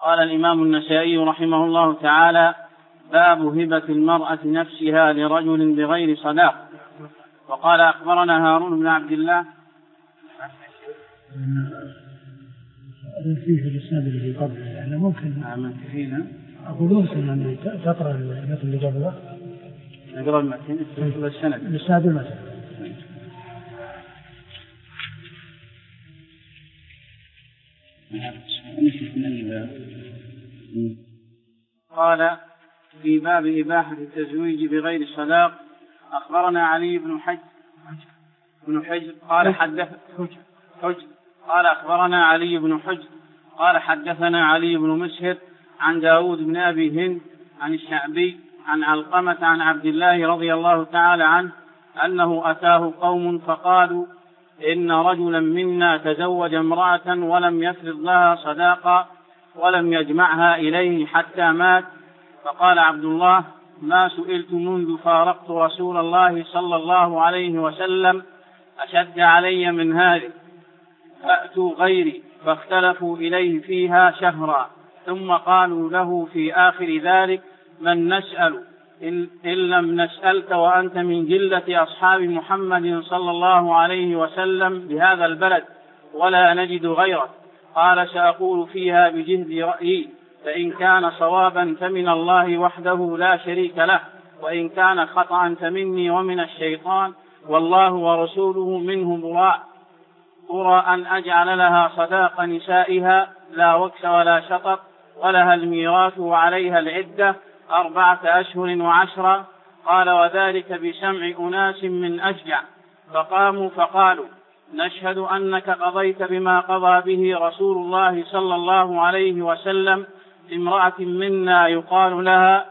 قال الإمام النسائي رحمه الله تعالى: باب هبة المرأة نفسها لرجل بغير صداق. وقال أخبرنا هارون بن عبد الله فيه الإسناد اللي قبله، يعني ممكن أقول ممكن أن تقرأ المثل اللي قبله، نقرأ المتن السند الإسناد المثل. قال: في باب إباحة التزويج بغير صداق. أخبرنا علي بن حجر قال قال أخبرنا علي بن حجر قال حدثنا علي بن مسهر عن داود بن أبي هند عن الشعبي عن علقمة عن عبد الله رضي الله تعالى عنه أنه أتاه قوم فقالوا: إن رجلا منا تزوج امرأة ولم يفرض لها صداقا ولم يجمعها إليه حتى مات. فقال عبد الله: ما سئلت منذ فارقت رسول الله صلى الله عليه وسلم أشد علي من هذه. فأتوا غيري فاختلفوا إليه فيها شهرا، ثم قالوا له في آخر ذلك: من نسأل إن لم نسألك وأنت من جلة أصحاب محمد صلى الله عليه وسلم بهذا البلد ولا نجد غيرك. قال: سأقول فيها بجهد رأيي، فإن كان صوابا فمن الله وحده لا شريك له، وإن كان خطأ فمني ومن الشيطان، والله ورسوله منه براء. أرى أن أجعل لها صداق نسائها لا وكس ولا شطط، ولها الميراث وعليها العدة 4 أشهر و10. قال: وذلك بسمع أناس من أشجع. فقاموا فقالوا: نشهد أنك قضيت بما قضى به رسول الله صلى الله عليه وسلم امرأة منا يقال لها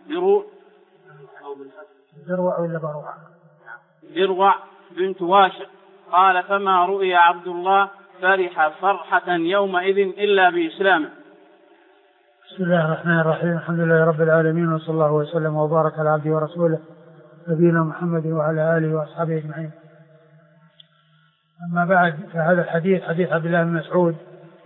دروع بنت واشق. قال: فما رؤي عبد الله فرح فرحة يومئذ إلا بإسلامه. بسم الله الرحمن الرحيم. الحمد لله رب العالمين، وصلى الله وسلم وبارك على عبده ورسوله نبينا محمد وعلى آله وأصحابه أجمعين. أما بعد، فهذا الحديث حديث عبد الله بن مسعود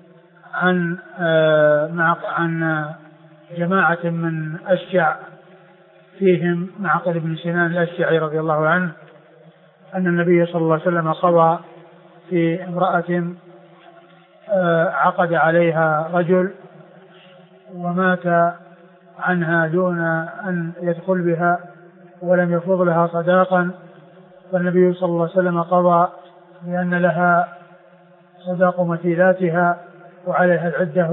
عن جماعة من أشجع، فيهم معقل بن سنان الأشجعي رضي الله عنه، أن النبي صلى الله عليه وسلم قضى في امرأة عقد عليها رجل ومات عنها دون أن يدخل بها ولم يفرض لها صداقا. فالنبي صلى الله عليه وسلم قضى بأن لها صداق مثيلاتها وعليها العدة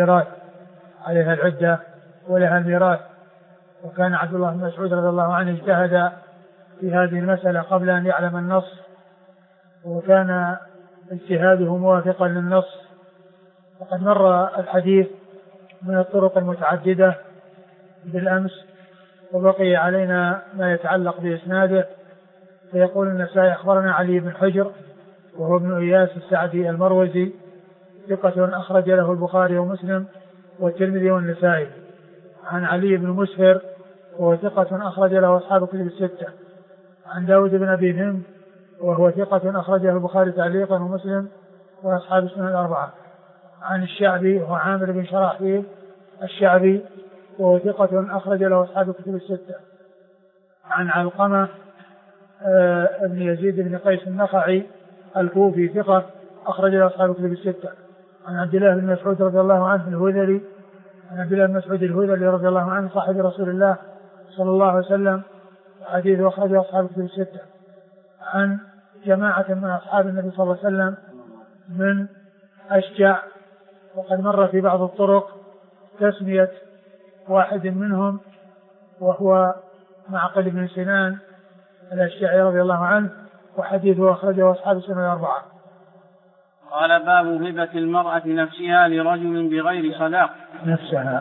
ولها الميراث. وكان عبد الله بن مسعود رضي الله عنه اجتهد في هذه المسألة قبل أن يعلم النص، وكان اجتهاده موافقا للنص. وقد مر الحديث من الطرق المتعددة بالأمس، وبقي علينا ما يتعلق بإسناده. فيقول النسائي: أخبرنا علي بن حجر وهو ابن إياس السعدي المروزي، ثقة أخرج له البخاري ومسلم والترمذي والنسائي. عن علي بن مسهر وهو ثقة أخرج له أصحاب الكتب الستة. عن داود بن أبي هند وهو ثقة أخرج له البخاري تعليقا ومسلم وأصحاب السنن الأربعة. عن الشعبي وهو عامر بن شراحيل الشعبي وهو ثقة أخرج له أصحاب الكتب الستة. عن علقمة ابن يزيد بن قيس النخعي الكوفي ثقة أخرج له أصحاب الكتب الستة. عن عبد الله بن مسعود رضي الله عنه الهذلي، عن عبد الله بن مسعود الهذلي رضي الله عنه صاحب رسول الله صلى الله عليه وسلم، حديث أخرجه أصحاب الكتب الستة. عن جماعة من أصحاب النبي صلى الله عليه وسلم من أشجع، وقد مر في بعض الطرق تسمية واحد منهم وهو معقل بن سنان الأشجعي رضي الله عنه، وحديثه أخرجه أصحاب السنن الأربعة. قال: باب هبة المرأة نفسها لرجل بغير صداق. نفسها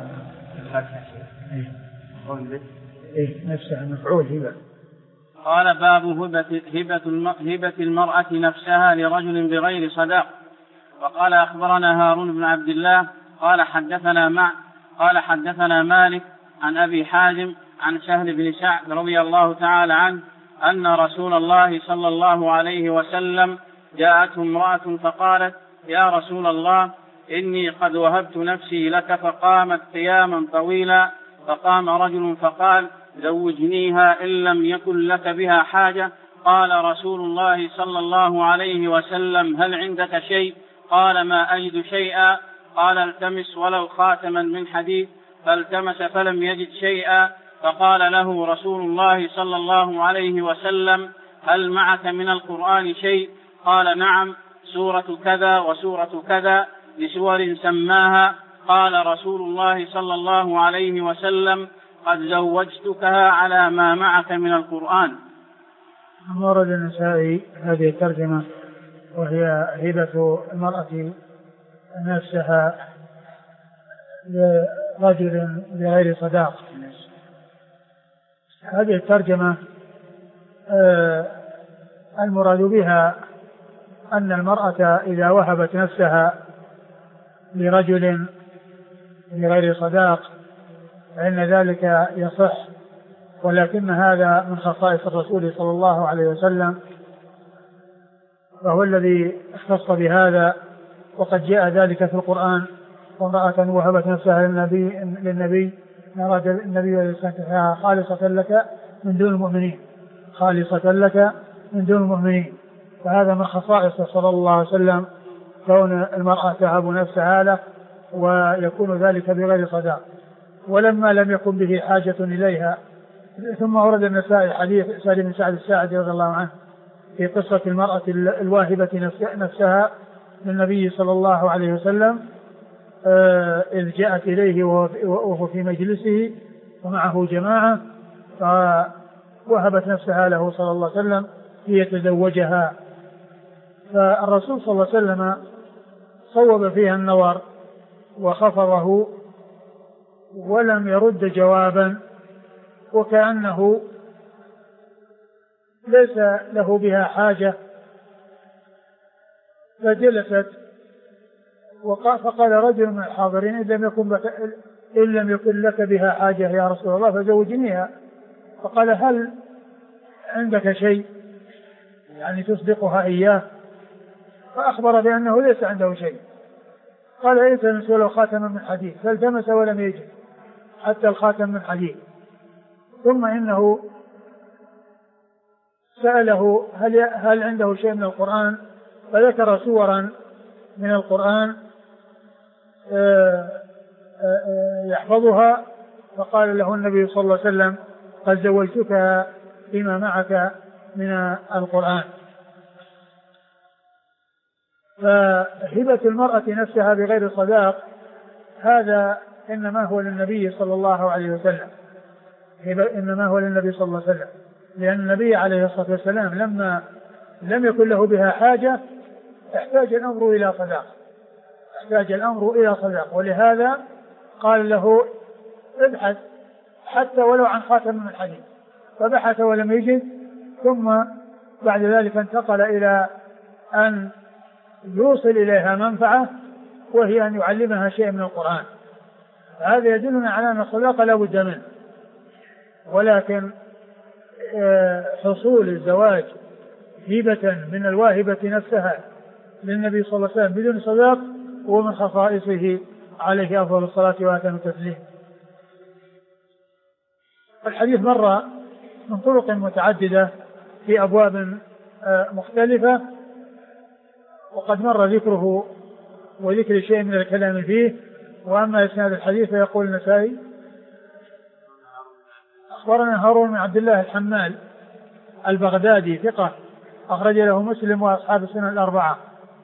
مفعول هبة. قال: باب هبة المرأة نفسها لرجل بغير صداق. وقال: أخبرنا هارون بن عبد الله قال حدثنا مالك عن أبي حازم عن سهل بن سعد رضي الله تعالى عنه أن رسول الله صلى الله عليه وسلم جاءته امرأة فقالت: يا رسول الله، إني قد وهبت نفسي لك. فقامت قياما طويلا. فقام رجل فقال زوجنيها إن لم يكن لك بها حاجة. قال رسول الله صلى الله عليه وسلم هل عندك شيء؟ قال ما أجد شيئا. قال التمس ولو خاتما من حديد. فالتمس فلم يجد شيئا. فقال له رسول الله صلى الله عليه وسلم هل معك من القرآن شيء؟ قال نعم، سورة كذا وسورة كذا بسور سماها. قال رسول الله صلى الله عليه وسلم قد زوجتكها على ما معك من القرآن. ورد النسائي هذه الترجمة وهي هبة المرأة نفسها لرجل بغير صداق. هذه الترجمة المراد بها أن المرأة إذا وهبت نفسها لرجل بغير صداق فإن ذلك يصح، ولكن هذا من خصائص الرسول صلى الله عليه وسلم، وهو الذي اختص بهذا. وقد جاء ذلك في القرآن وامرأة وهبت نفسها للنبي أراد النبي أن يستنكحها خالصة لك من دون المؤمنين، خالصة لك من دون المؤمنين. فهذا من خصائصه صلى الله عليه وسلم كون المرأة تهب نفسها له ويكون ذلك بغير صداق، ولما لم يكن به حاجة إليها. ثم ورد النسائي حديث سالم بن سعد الساعدي رضي الله عنه في قصة المرأة الواهبة نفسها للنبي صلى الله عليه وسلم إذ جاءت إليه وهو في مجلسه ومعه جماعة، فوهبت نفسها له صلى الله عليه وسلم ليتزوجها. فالرسول صلى الله عليه وسلم صوب فيها النظر وخفضه ولم يرد جوابا، وكأنه ليس له بها حاجة. فجلست فقال رجل من الحاضرين إن لم يكن لك بها حاجة يا رسول الله فزوجنيها. فقال هل عندك شيء يعني تصدقها إياه؟ فأخبر بأنه ليس عنده شيء. قال التمس ولو خاتما من حديد. فالتمس ولم يجد حتى الخاتم من حديد. ثم إنه سأله هل عنده شيء من القرآن؟ فذكر سورا من القرآن يحفظها. فقال له النبي صلى الله عليه وسلم قد زوجتك فيما معك من القرآن. فهبة المرأة نفسها بغير صداق هذا إنما هو للنبي صلى الله عليه وسلم، إنما هو للنبي صلى الله عليه وسلم، لأن النبي عليه الصلاة والسلام لما لم يكن له بها حاجة احتاج الأمر إلى صداق، ولهذا قال له ابحث حتى ولو عن خاتم من حديد. فبحث ولم يجد، ثم بعد ذلك انتقل إلى أن يوصل إليها منفعة وهي أن يعلمها شيء من القرآن. هذا يدلنا على أن الصداقة لا بد منه، ولكن حصول الزواج هبة من الواهبة نفسها للنبي صلى الله عليه وسلم بدون صداق ومن خصائصه عليه أفضل الصلاة وأتم التسليم. الحديث مر من طرق متعددة في أبواب مختلفة، وقد مر ذكره وذكر شيء من الكلام فيه. وأما إسناد الحديث فيقول النسائي أخبرنا هارون بن عبد الله الحمال البغدادي ثقة أخرج له مسلم وأصحاب السنن الأربعة.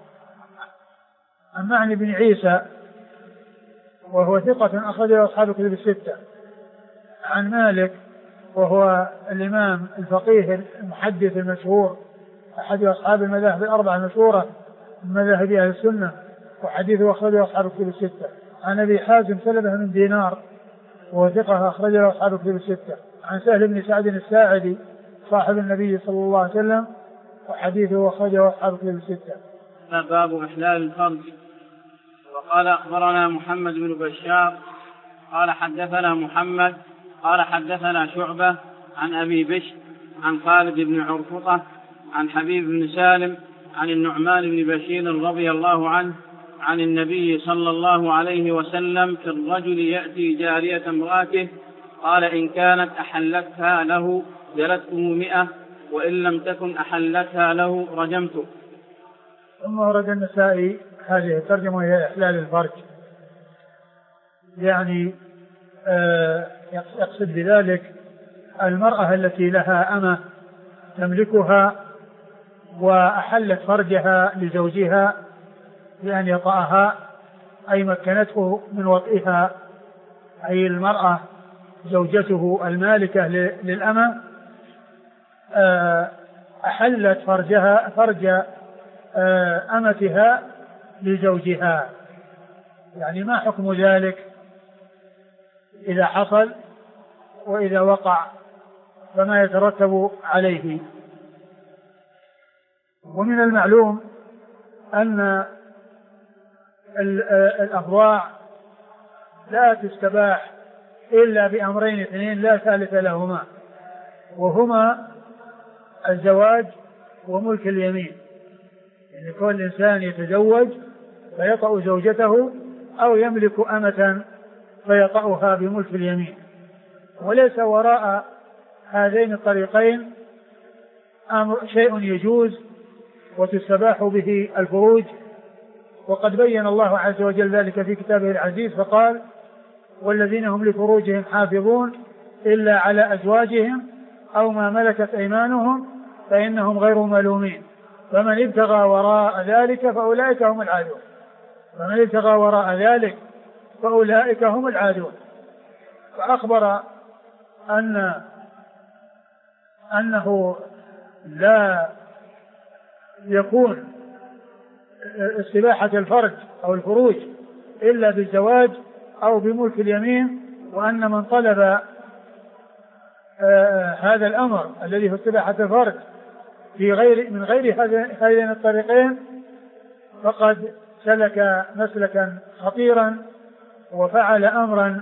عن معني بن عيسى وهو ثقة أخرج له أصحاب الكتب الستة. عن مالك وهو الإمام الفقيه المحدث المشهور أحد أصحاب المذاهب الأربعة المشهورة من مذاهب أهل السنة، وحديثه أخرجه أصحاب الكتب الستة. عن أبي حازم سلمة من دينار وهو ثقة أخرجه أصحاب الكتب الستة. عن سهل بن سعد الساعدي صاحب النبي صلى الله عليه وسلم وحديثه أخرجه أصحاب الكتب الستة. باب إحلال الفرج. وقال أخبرنا محمد بن بشار قال حدثنا محمد قال حدثنا شعبة عن أبي بشر عن خالد بن عرفطة عن حبيب بن سالم عن النعمان بن بشير رضي الله عنه عن النبي صلى الله عليه وسلم في الرجل يأتي جارية امرأته قال إن كانت أحلتها له جلدته 100 وإن لم تكن أحلتها له رجمته. ثم ورد النسائي هذه الترجمة هي إحلال الفرج، يعني يقصد بذلك المرأة التي لها أمة تملكها وأحلت فرجها لزوجها بأن يطأها أي مكنته من وطئها، أي المرأة زوجته المالكة للأمة أحلت فرج أمتها لزوجها. يعني ما حكم ذلك إذا حصل وإذا وقع فما يترتب عليه؟ ومن المعلوم أن الأفضاع لا تستباح إلا بأمرين اثنين لا ثالث لهما، وهما الزواج وملك اليمين. يعني كل إنسان يتزوج فيطأ زوجته أو يملك أمة فيطأها بملك اليمين، وليس وراء هذين الطريقين شيء يجوز وتستباح به الفروج. وقد بين الله عز وجل ذلك في كتابه العزيز فقال والذين هم لفروجهم حافظون إلا على أزواجهم أو ما ملكت أيمانهم فإنهم غير ملومين فمن ابتغى وراء ذلك فأولئك هم العادون. فمن ابتغى وراء ذلك فأولئك هم العادون. فأخبر أنه لا يكون استباحة الفرج أو الفروج إلا بالزواج أو بملك اليمين، وأن من طلب هذا الأمر الذي هو استباحة الفرج من غير هذين الطريقين فقد سلك مسلكا خطيرا وفعل أمرا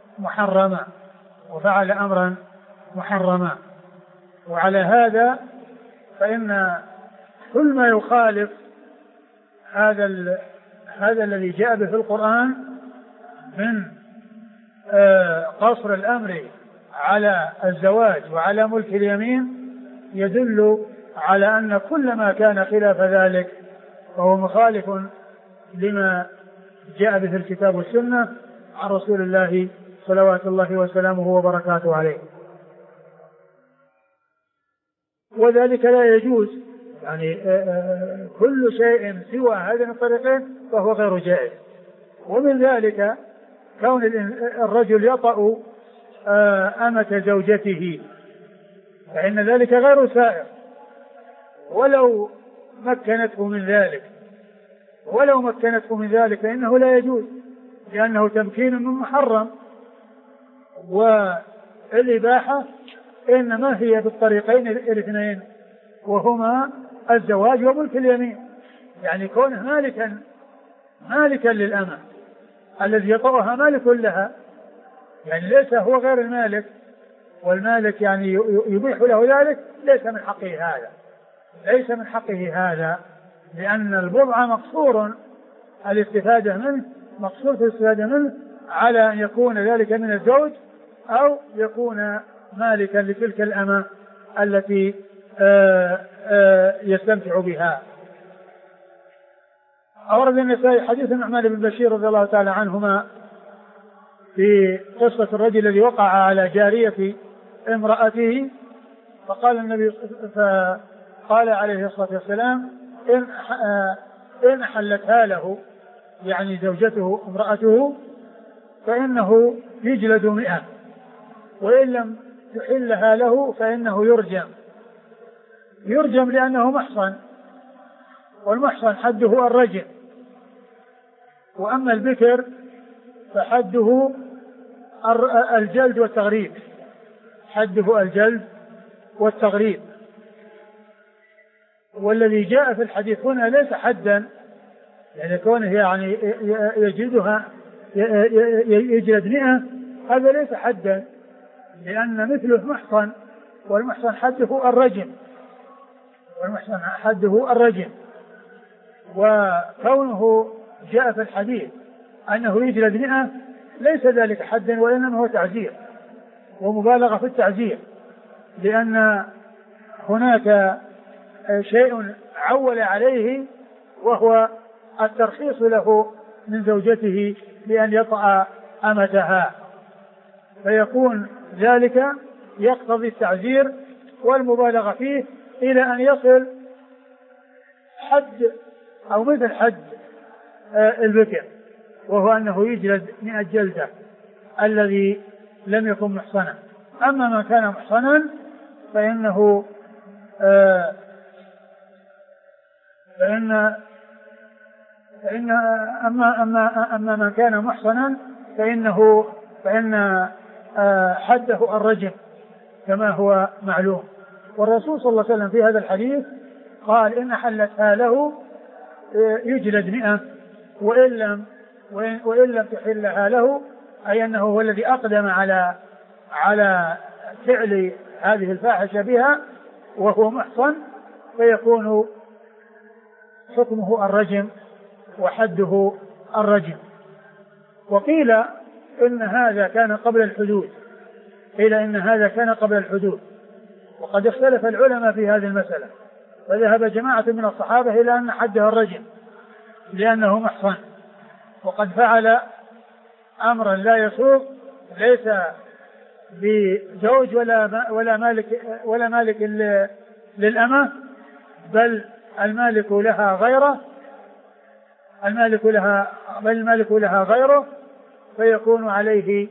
محرما. وعلى هذا فإن كل ما يخالف هذا الذي جاء به في القرآن من قصر الأمر على الزواج وعلى ملك اليمين يدل على أن كل ما كان خلاف ذلك فهو مخالف لما جاء به الكتاب والسنة عن رسول الله صلوات الله وسلامه وبركاته عليه. وذلك لا يجوز، يعني كل شيء سوى هذين الطريقين فهو غير جائز. ومن ذلك كون الرجل يطأ أمة زوجته فإن ذلك غير سائر ولو مكنته من ذلك فإنه لا يجوز، لأنه تمكين من محرم. والإباحة إنما هي بالطريقين الاثنين وهما الزواج وملك اليمين، يعني كونه مالكا للأمة الذي يطأها مالك لها، يعني ليس هو غير المالك، والمالك يعني يبيح له ذلك، ليس من حقه هذا لأن البضع مقصور الاستفادة منه على أن يكون ذلك من الزوج أو يكون مالكا لتلك الأمة التي يستمتع بها. أورد النسائي حديث النعمان بن بشير رضي الله تعالى عنهما في قصة الرجل الذي وقع على جارية امرأته فقال عليه الصلاة والسلام إن أحلتها له يعني زوجته امرأته فإنه يجلد 100 وإن لم تحلها له فإنه يرجم لأنه محصن، والمحصن حده الرجم، وأما البكر فحده الجلد والتغريب. والذي جاء في الحديث هنا ليس حدا، يعني كونه يعني يجلدها يجلد 100 هذا ليس حدا، لأن مثله محصن، والمحصن حده الرجم. وكونه جاء في الحديث أنه يجلد 100 ليس ذلك حدا وإنما هو تعزير ومبالغة في التعزير، لأن هناك شيء عول عليه وهو الترخيص له من زوجته بأن يطأ أمتها، فيكون ذلك يقتضي التعزير والمبالغة فيه إلى أن يصل حد أو مثل حد البكر، وهو أنه يجلد 100 جلدة الذي لم يكن محصنا. أما ما كان محصنا فإنه أما من كان محصنا فإن حده الرجم كما هو معلوم. والرسول صلى الله عليه وسلم في هذا الحديث قال إن حلتها له يجلد 100 وإن لم تحلها له، أي أنه هو الذي أقدم على فعل هذه الفاحشة بها وهو محصن، فيكون حكمه الرجم وحده الرجم. وقيل إن هذا كان قبل الحدود، وقد اختلف العلماء في هذه المسألة، فذهب جماعة من الصحابة إلى أن حدها الرجم لأنه محصن، وقد فعل أمرا لا يسوغ ليس بزوج ولا مالك للأمة، بل المالك لها غيره، فيكون عليه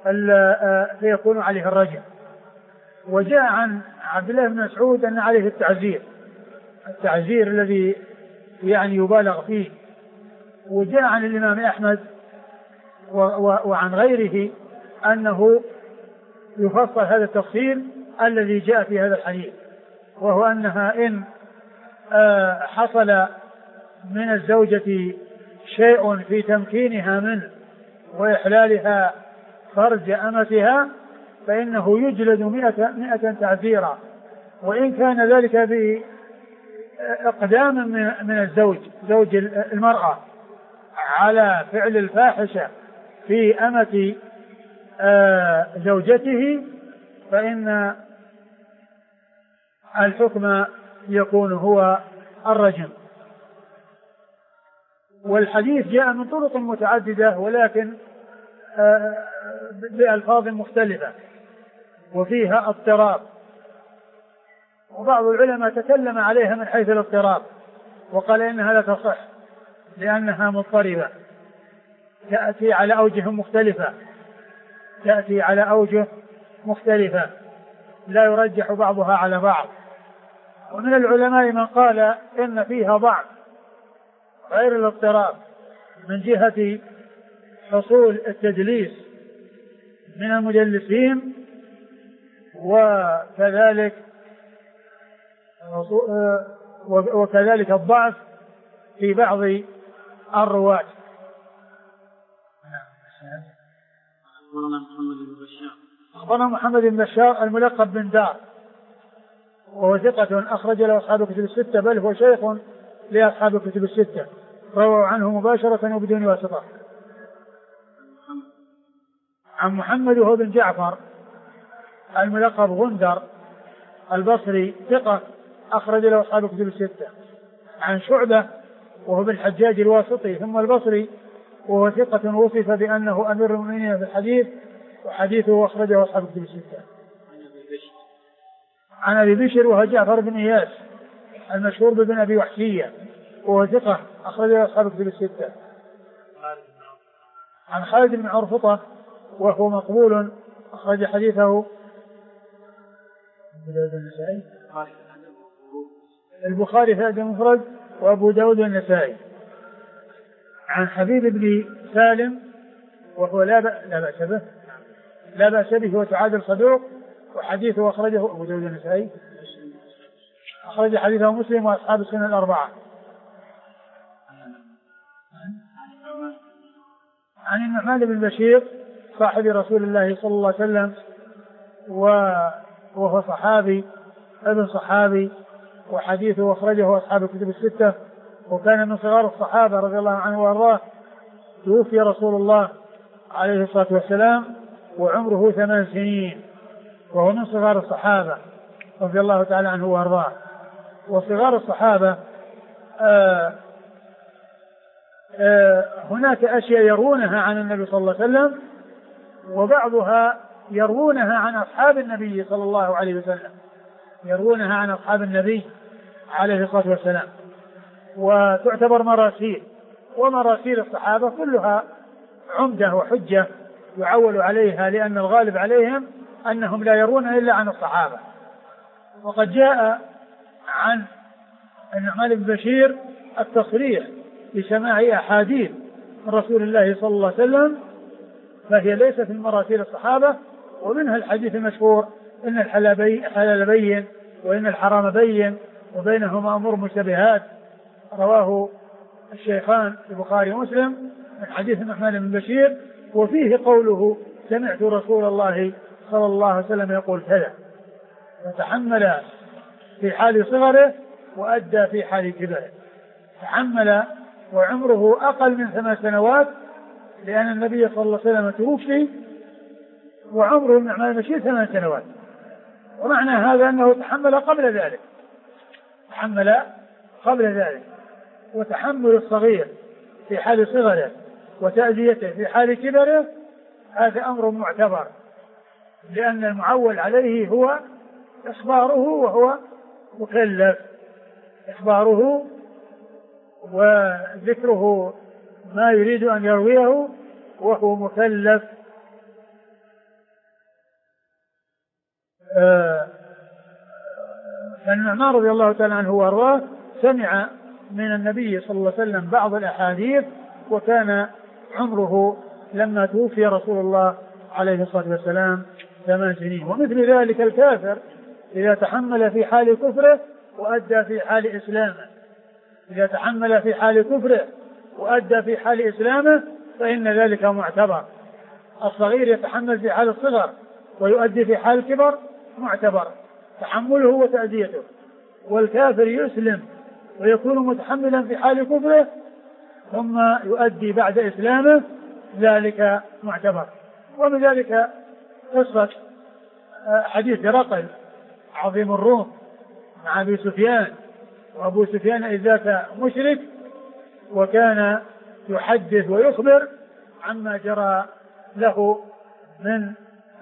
الرجم. وجاء عن عبد الله بن مسعود أن عليه التعزير الذي يعني يبالغ فيه. وجاء عن الإمام أحمد وعن غيره أنه يفصل هذا التفصيل الذي جاء في هذا الحديث، وهو أنها إن حصل من الزوجة شيء في تمكينها منه وإحلالها فرج أمتها فإنه يجلد 100 تعزيرا، وإن كان ذلك بإقدام من زوج المرأة على فعل الفاحشة في أمة زوجته، فإن الحكم يكون هو الرجم. والحديث جاء من طرق متعددة ولكن بألفاظ مختلفة وفيها اضطراب، وبعض العلماء تكلم عليها من حيث الاضطراب وقال إنها لا تصح لأنها مضطربة، تأتي على أوجه مختلفة لا يرجح بعضها على بعض. ومن العلماء من قال إن فيها ضعف غير الاضطراب من جهة حصول التدليس من المدلسين، وكذلك الضعف في بعض الرواة. أخبرنا محمد بن بشار الملقب بن دار، وهو ثقة أخرج له أصحاب الكتب الستة، بل هو شيخ لأصحاب الكتب الستة، رووا عنه مباشرة وبدون واسطة. عن محمد وهو بن جعفر الملقب غندر البصري، ثقة أخرج له أصحاب الكتب الستة. عن شعبة وهو بن الحجاج الواسطي ثم البصري، وهو ثقة وصف بأنه أمير المؤمنين في الحديث، وحديثه أخرجه أصحاب الكتب الستة. عن أبي بشر وهو جعفر بن إياس المشهور بابن أبي وحشية، وهو ثقة أخرجه أصحاب الكتب الستة. عن خالد بن عرفطة وهو مقبول أخرج حديثه البخاري في الأدب المفرد وأبو داود والنسائي. عن حبيب بن سالم وهو لا بأس به وتعادل صدوق، وحديثه أخرجه أبو داود والنسائي، أخرج حديثه مسلم وأصحاب السنة الأربعة. عن النعمان بن بشير صاحب رسول الله صلى الله عليه وسلم، وهو ابن صحابي، وحديثه أخرجه أصحاب الكتب الستة، وكان من صغار الصحابة رضي الله عنه وأرضاه، توفي رسول الله عليه الصلاة والسلام وعمره 8 سنين، وهو من صغار الصحابة رضي الله تعالى عنه وارضاه. وصغار الصحابة هناك أشياء يرونها عن النبي صلى الله عليه وسلم، وبعضها يرونها عن أصحاب النبي صلى الله عليه وسلم، يرونها عن أصحاب النبي عليه الصلاة والسلام، وتعتبر مراسيل. ومراسيل الصحابة كلها عمدة وحجة يعول عليها، لأن الغالب عليهم أنهم لا يرون إلا عن الصحابة. وقد جاء عن النعمان بن بشير التصريح بسماع أحاديث من رسول الله صلى الله عليه وسلم، فهي ليست من مراسيل الصحابة. ومنها الحديث المشهور إن الحلال بين وإن الحرام بين وبينهما أمور مشتبهات، رواه الشيخان البخاري ومسلم من حديث النعمان بن بشير، وفيه قوله سمعت رسول الله صلى الله عليه وسلم يقول كذا، فتحمل في حال صغره وأدى في حال كبره. تحمل وعمره أقل من 8 سنوات، لأن النبي صلى الله عليه وسلم توفي وعمره النعمان بن بشير 8 سنوات. ومعنى هذا أنه تحمل قبل ذلك، تحمل قبل ذلك. وتحمل الصغير في حال صغره وتأذيته في حال كبره هذا أمر معتبر، لأن المعول عليه هو إخباره وهو مكلف، إخباره وذكره ما يريد أن يرويه وهو مكلف. فالنعمان رضي الله تعالى عنه وارضاه سمع من النبي صلى الله عليه وسلم بعض الأحاديث، وكان عمره لما توفي رسول الله عليه الصلاة والسلام 8 سنين. ومثل ذلك الكافر إذا تحمل في حال كفره وأدى في حال إسلامه، إذا تحمل في حال كفره وأدى في حال إسلامه فإن ذلك معتبر. الصغير يتحمل في حال الصغر ويؤدي في حال الكبر معتبر تحمله وتأديته، والكافر يسلم ويكون متحملا في حال كفره ثم يؤدي بعد إسلامه ذلك معتبر. ومن ذلك قصة حديث هرقل عظيم الروم مع أبي سفيان، وأبو سفيان إذ ذاك مشرك، وكان يحدث ويخبر عما جرى له من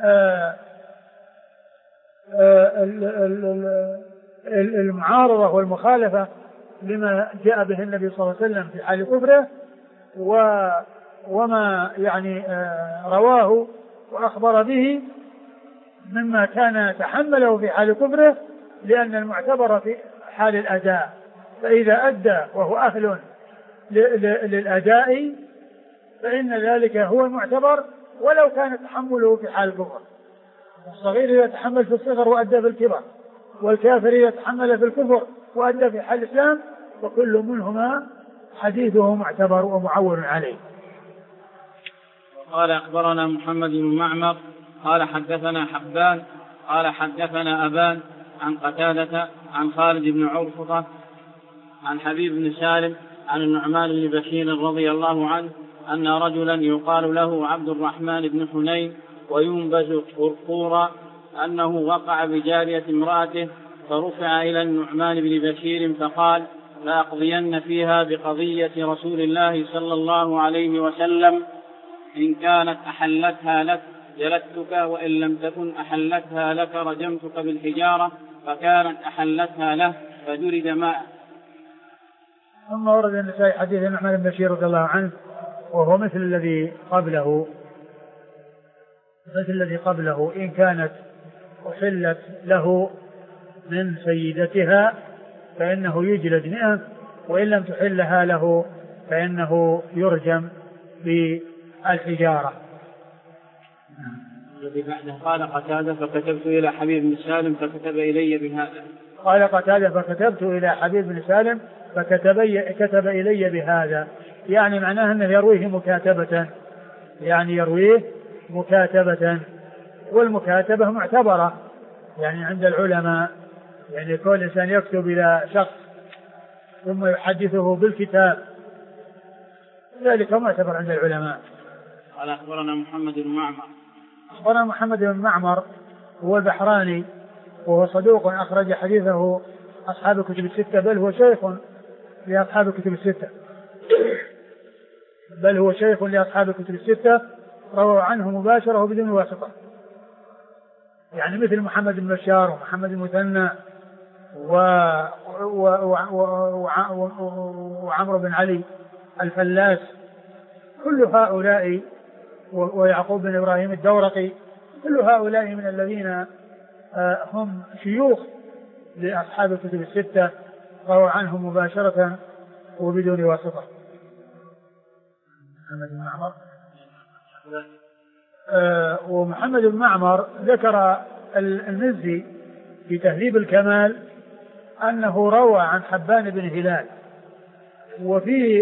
المعارضة والمخالفة لما جاء به النبي صلى الله عليه وسلم في حال كفره، وما يعني رواه وأخبر به مما كان تحمله في حال كفره، لأن المعتبر في حال الأداء، فإذا أدى وهو أهل للأداء فإن ذلك هو المعتبر ولو كان تحمله في حال الكفر. الصغير إذا تحمل في الصغر وأدى في الكبر، والكافر إذا تحمل في الكفر وأدى في حال الإسلام، وكل منهما حديثه معتبر ومعول عليه. قال أخبرنا محمد بن معمر قال حدثنا حبان قال حدثنا أبان عن قتادة عن خالد بن عرفطة عن حبيب بن سالم عن النعمان بن بشير رضي الله عنه أن رجلا يقال له عبد الرحمن بن حنين وينبز قرقورا أنه وقع بجارية امرأته، فرفع إلى النعمان بن بشير فقال: لأقضين فيها بقضية رسول الله صلى الله عليه وسلم، إن كانت أحلتها لك جلدتك، وإن لم تكن أحلتها لك رجمتك بالحجارة، فكانت أحلتها له فجلد ماء. ثم ورد النسائي حديث النعمان بن بشير رضي الله عنه، وهو مثل الذي قبله، إن كانت أحلت له من سيدتها فإنه يجلد 100، وإن لم تحلها له فإنه يرجم بالحجارة. الذي بعده قال قتادة: فكتبت إلى حبيب بن سالم فكتب إلي بهذا. قال قتادة: فكتبت إلى حبيب بن سالم فكتب إلي بهذا، يعني معناه أنه يرويه مكاتبة، يعني يرويه مكاتبة، والمكاتبة معتبرة يعني عند العلماء، يعني كل إنسان يكتب إلى شخص ثم يحدثه بالكتاب ذلك معتبر عند العلماء. قال أخبرنا محمد بن معمر. أخبرنا محمد بن معمر هو البحراني وهو صدوق أخرج حديثه أصحاب الكتب الستة، بل هو شيخ لأصحاب الكتب الستة، رووا عنه مباشرة وبدون واسطة، يعني مثل محمد بن بشار ومحمد المثنى وعمرو بن علي الفلاس، كل هؤلاء ويعقوب بن إبراهيم الدورقي، كل هؤلاء من الذين هم شيوخ لأصحاب الكتب الستة، رووا عنه مباشرة وبدون واسطة. محمد بن معمر ومحمد بن معمر ذكر المزي في تهذيب الكمال أنه روى عن حبان بن هلال، وفي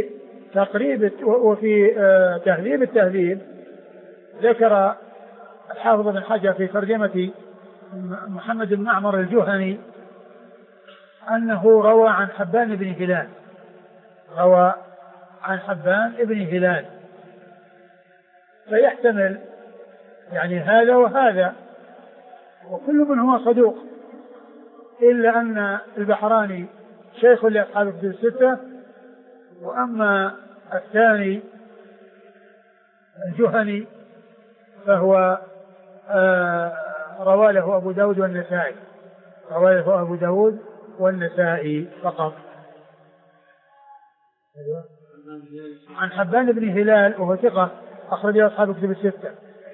تهذيب التهذيب ذكر الحافظ بن حجر في ترجمة محمد بن معمر الجهني أنه روى عن حبان بن هلال، فيحتمل يعني هذا وهذا، وكل منهما صدوق، إلا أن البحراني شيخ لأصحاب الكتب الستة، وأما الثاني الجهني فهو روى له أبو داود والنسائي فقط. عن حبان بن هلال وهو ثقة أخرج أصحاب الكتب الستة.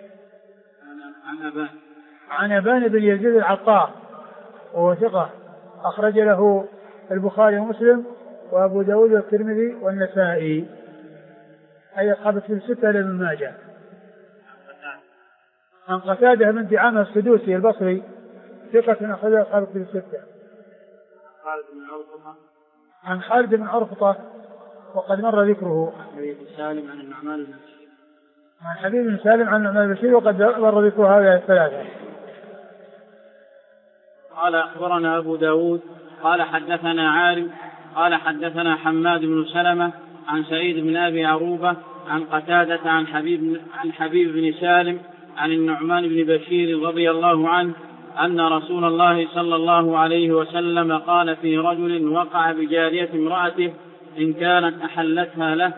عن أبان بن يزيد العطار وهو ثقة أخرج له البخاري ومسلم وأبو داود والترمذي والنسائي، أي أصحاب الكتب الستة لابن ماجه. عن قتادة بن دعامة السدوسي البصري ثقة أخرج أصحاب الكتب الستة. عن خالد بن عرفطة وقد مر ذكره. عن حبيب بن سالم عن النعمان بن بشير وقد مر ذكر هؤلاء الثلاثة. قال أخبرنا أبو داود قال حدثنا عارم قال حدثنا حماد بن سلمة عن سعيد بن أبي عروبة عن قتادة عن حبيب بن سالم عن النعمان بن بشير رضي الله عنه أن رسول الله صلى الله عليه وسلم قال في رجل وقع بجارية امرأته إن كانت أحلتها له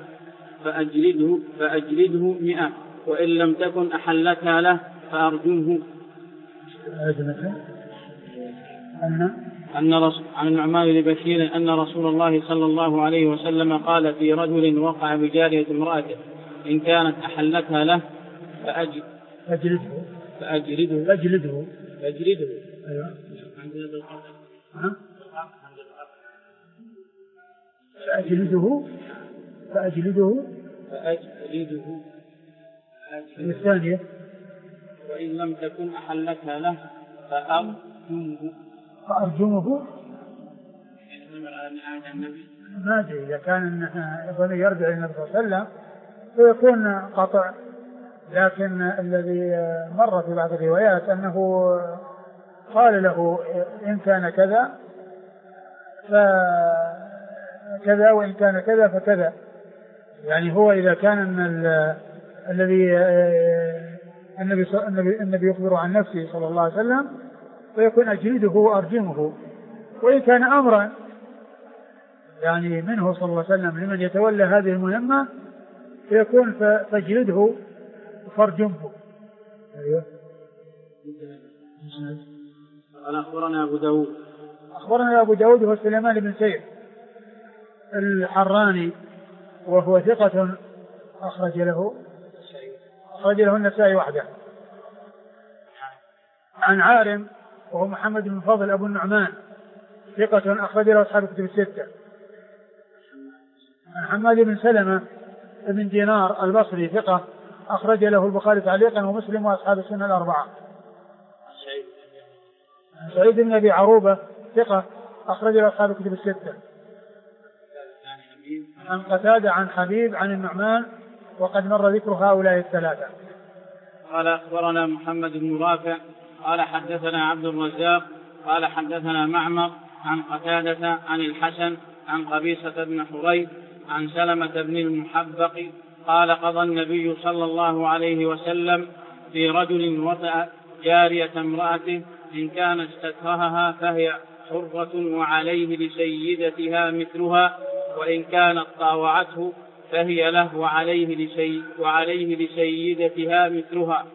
فأجلده 100، وإن لم تكن أحلتها له فأرجمه. عن النعمان بن بشير أن رسول الله صلى الله عليه وسلم قال في رجل وقع بجارية امرأته إن كانت أحلتها له فأجلده. أيوة. فأجلده الثانية. وإن لم تكن أحلتها له فأرجمه. ما أدري إذا كان الضمير يرجع إلى النبي صلى الله عليه وسلم فيكون قطع، لكن الذي مر في بعض الروايات أنه قال له إن كان كذا فكذا وإن كان كذا فكذا، يعني هو إذا كان الذي النبي يخبر عن نفسه صلى الله عليه وسلم فيكون أجلده وأرجمه، وإن كان أمرا يعني منه صلى الله عليه وسلم لمن يتولى هذه المهمة فيكون فاجلده وفارجمه. أيوه. أخبرنا أبو داود هو سليمان بن سيف الحراني وهو ثقة أخرج له النسائي وحده. عن عارم وهو محمد بن فضل أبو النعمان ثقة أخرج له أصحاب الكتب الستة. عن حماد بن سلمة بن دينار البصري ثقة أخرج له البخاري تعليقا ومسلم وأصحاب السنة الأربعة. عن سعيد بن أبي عروبة ثقة أخرج له أصحاب الكتب الستة. عن قتادة عن حبيب عن النعمان وقد مر ذكر هؤلاء الثلاثة. قال أخبرنا محمد بن رافع قال حدثنا عبد الرزاق قال حدثنا معمر عن قتادة عن الحسن عن قبيصة بن حريث عن سلمة بن المحبق قال قضى النبي صلى الله عليه وسلم في رجل وطأ جارية امرأته إن كان استكرهها فهي حرة وعليه لسيدتها مثلها وإن كانت طاوعته فهي له وعليه لسيدتها مثلها.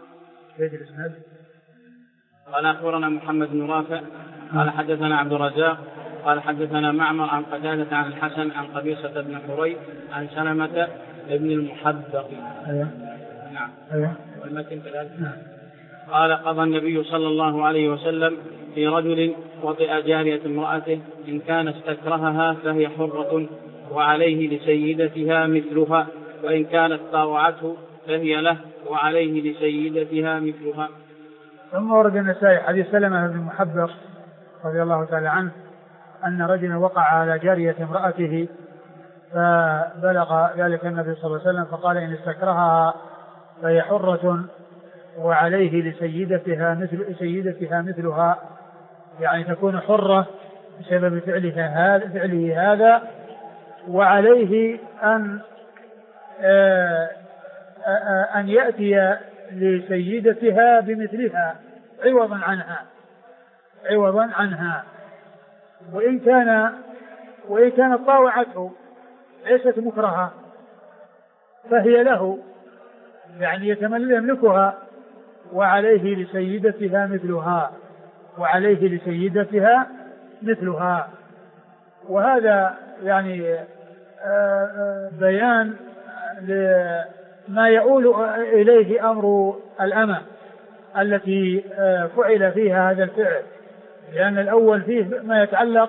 قال أخبرنا محمد بن رافع قال حدثنا عبد الرزاق قال حدثنا معمر عن قتادة عن الحسن عن قبيصة بن حريث عن سلمة بن المحبق. نعم. والمتن كذلك. قال قضى النبي صلى الله عليه وسلم في رجل وطئ جارية امرأته إن كان استكرهها فهي حرة وعليه لسيدتها مثلها وإن كانت طاوعته فهي له وعليه لسيدتها مثلها. ثم ورد النسائي حديث سلمة بن المحبق رضي الله تعالى عنه أن رجلا وقع على جارية امرأته فبلغ ذلك النبي صلى الله عليه وسلم فقال إن استكرهها فهي حرة وعليه لسيدتها مثلها يعني تكون حرة بسبب فعله هذا وعليه أن يأتي لسيدتها بمثلها عوضا عنها وإن كانت طاوعته ليست مكرهة فهي له يعني يملكها وعليه لسيدتها مثلها. وهذا يعني بيان لما يؤول إليه أمر الأمة التي فعل فيها هذا الفعل لأن الأول فيه ما يتعلق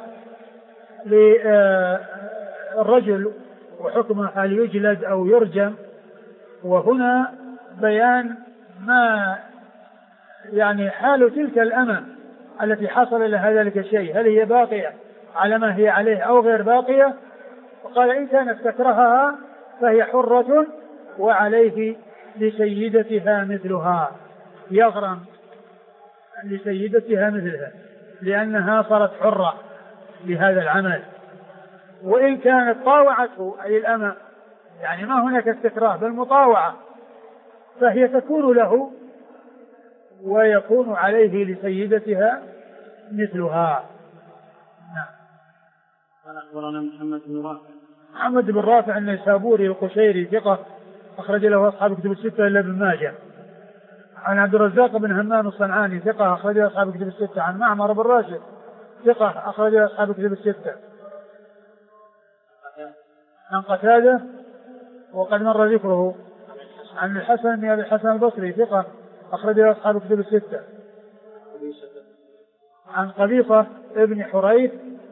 بالرجل وحكمه هل يجلد أو يرجم وهنا بيان ما يعني حال تلك الأمة التي حصل لها ذلك الشيء هل هي باقية على ما هي عليه أو غير باقية. وقال إن كان استكرهها فهي حرة وعليه لسيدتها مثلها يغرم لسيدتها مثلها لأنها صارت حرة لهذا العمل. وإن كانت طاوعته أي الأمة يعني ما هناك استكراه بل مطاوعة فهي تكون له ويكون عليه لسيدتها مثلها. نعم. قال أخبرنا محمد بن رافع النيسابوري القشيري ثقة أخرج له أصحاب كتب الستة إلا ابن ماجه. عن عبد الرزاق بن همام الصنعاني ثقة أخرج له أصحاب كتب الستة. عن معمر بن راشد ثقة أخرج له أصحاب كتب الستة. عن قتادة وقد مر ذكره. عن الحسن بن أبي الحسن البصري ثقة أخرج له أصحاب كتب الستة. عن قبيصة ابن حريث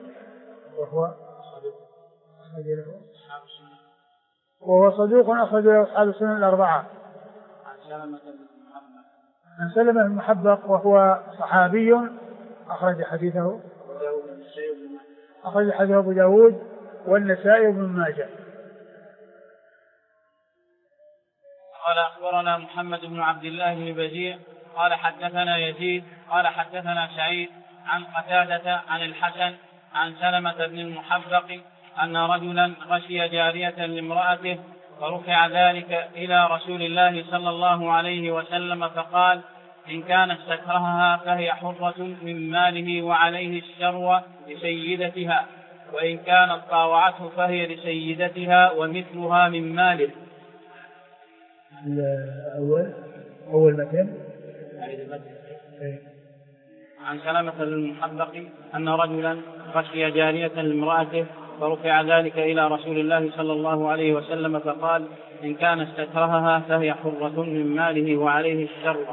وهو صدوق أخرج له أصحاب السنن الأربعة. عن سلمة بن المحبق وهو صحابي أخرج حديثه أبو داود والنسائي وابن ماجه. قال أخبرنا محمد بن عبد الله بن بزيع قال حدثنا يزيد قال حدثنا سعيد عن قتادة عن الحسن عن سلمة بن المحبق أن رجلا غشي جارية لامرأته فرفع ذلك إلى رسول الله صلى الله عليه وسلم فقال إن كان استكرهها فهي حرة من ماله وعليه الشروة لسيدتها وإن كانت طاوعته فهي لسيدتها ومثلها من ماله. أول متن عن سلمة بن المحبق أن رجلا غشي جارية لامرأته فرفع ذلك إلى رسول الله صلى الله عليه وسلم فقال إن كان استكرهها فهي حرة من ماله وعليه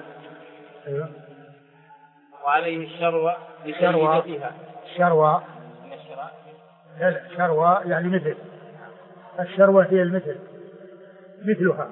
الشروة لسيدتها. شروة يعني مثل الشروة هي المثل مثلها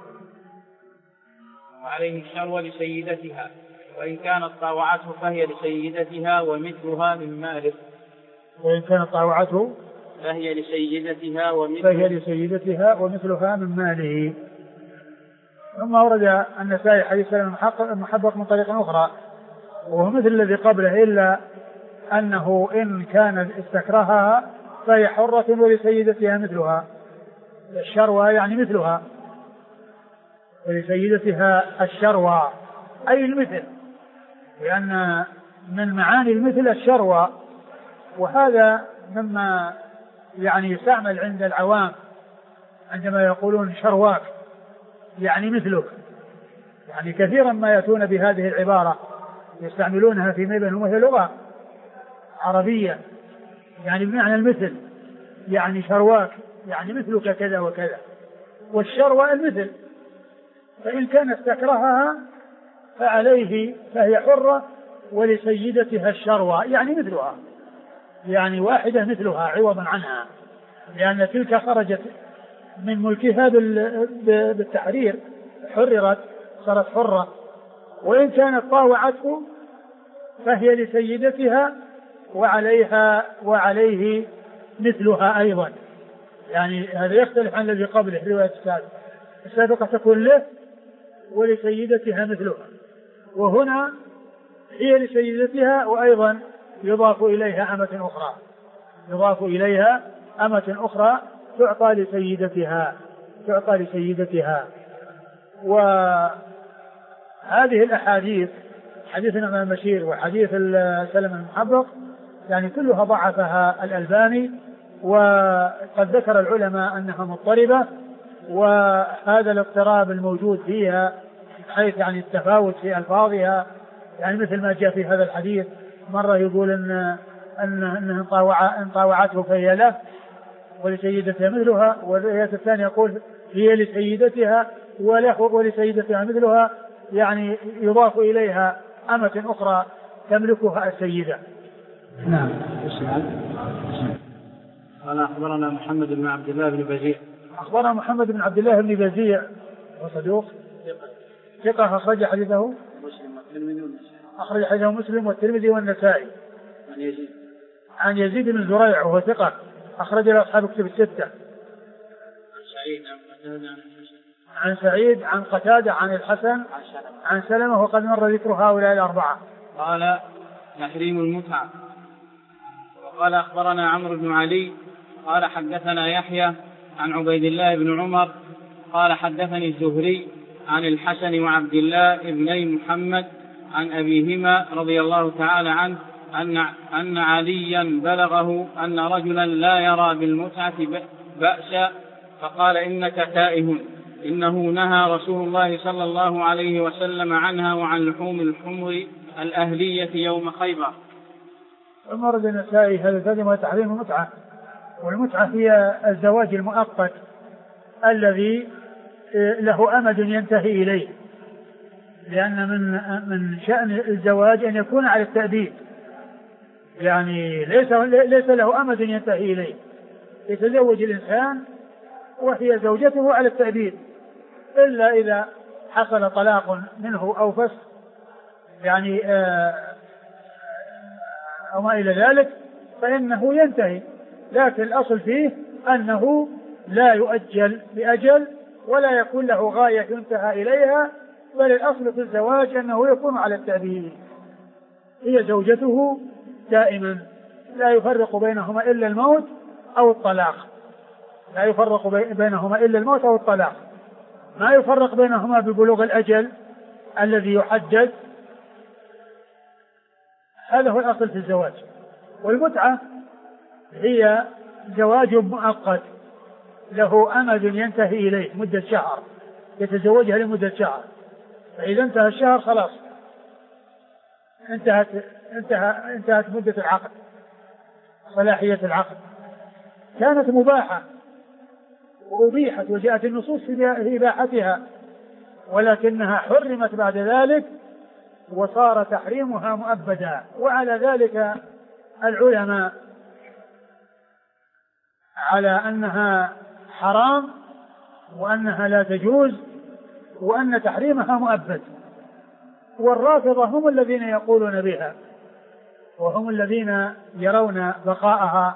وعليه الشروة لسيدتها وإن كانت طاوعته فهي لسيدتها ومثلها من ماله. وإن كانت طاوعته فهي لسيدتها ومثلها من ماله. ثم ورد النسائي حديث سلمة المحبق من طريق أخرى وهو مثل الذي قبله إلا أنه إن كان استكرهها فهي حرة ولسيدتها مثلها. الشروى يعني مثلها، ولسيدتها الشروى أي المثل، لأن من معاني المثل الشروى، وهذا مما يعني يستعمل عند العوام عندما يقولون شرواك يعني مثلك. يعني كثيرا ما يأتون بهذه العبارة يستعملونها في بينهم، وهي لغة عربية يعني بمعنى المثل، يعني شرواك يعني مثلك كذا وكذا. والشروى المثل، فإن كان استكرهها فعليه فهي حرة ولسيدتها الشروى يعني مثلها، يعني واحدة مثلها عوضا عنها، لأن تلك خرجت من ملكها بالتحرير، حررت صارت حرة. وإن كانت طاوعته فهي لسيدتها وعليه مثلها أيضا. يعني هذا يختلف عن الذي قبله رواية السابقة تكون له ولسيدتها مثلها، وهنا هي لسيدتها وأيضا يضاف إليها أمة أخرى تعطى لسيدتها. وهذه الأحاديث، حديث النعمان بن بشير وحديث سلمة بن محبق، يعني كلها ضعفها الألباني، وقد ذكر العلماء أنها مضطربة، وهذا الاضطراب الموجود فيها حيث يعني التفاوت في ألفاظها، يعني مثل ما جاء في هذا الحديث، مرة يقول إن طاوعته فهي له ولسيدتها مثلها، والرواية الثانية يقول هي لسيدتها وله ولسيدتها مثلها، يعني يضاف إليها أمة أخرى تملكها السيدة. نعم. قال أخبرنا محمد بن عبد الله بن بزيع. أخبرنا محمد بن عبد الله بن بزيع وصدوق ثقة أخرج حديثه مسلم والترمذي والنسائي. عن يزيد بن زريع وهو ثقة أخرج له أصحاب كتب الستة. عن سعيد عن قتادة عن الحسن عن سلمة، وقد مر ذكر هؤلاء الأربعة. قال تحريم المتعة. وقال أخبرنا عمرو بن علي قال حدثنا يحيى عن عبيد الله بن عمر قال حدثني الزهري عن الحسن وعبد الله ابني محمد عن أبيهما رضي الله تعالى عنه أن عليا بلغه أن رجلا لا يرى بالمتعة بأسا فقال إنك تائه، إنه نهى رسول الله صلى الله عليه وسلم عنها وعن لحوم الحمر الأهلية يوم خيبر. ورد النسائي هذا ترجمة تحريم المتعة. والمتعة هي الزواج المؤقت الذي له أمد ينتهي إليه، لأن من شأن الزواج أن يكون على التأديب، يعني ليس له أمد ينتهي إليه، يتزوج الإنسان وهي زوجته على التأديب، إلا إذا حصل طلاق منه أو فسخ يعني أو ما إلى ذلك فإنه ينتهي. لكن الأصل فيه أنه لا يؤجل بأجل ولا يكون له غاية ينتهى إليها، بل الأصل في الزواج أنه يكون على التأديب. هي زوجته دائما، لا يفرق بينهما إلا الموت أو الطلاق، لا يفرق بينهما إلا الموت أو الطلاق، ما يفرق بينهما ببلوغ الأجل الذي يحدد. هذا هو الأصل في الزواج. والمتعة هي زواج مؤقت له أمد ينتهي إليه مدة شهر، يتزوجها لمدة شهر، فإذا انتهى الشهر خلاص انتهت مدة العقد، صلاحية العقد. كانت مباحة وأبيحت وجاءت النصوص في إباحتها، ولكنها حرمت بعد ذلك وصار تحريمها مؤبدا. وعلى ذلك العلماء على أنها حرام وأنها لا تجوز وأن تحريمها مؤبد. والرافضة هم الذين يقولون بها وهم الذين يرون بقاءها.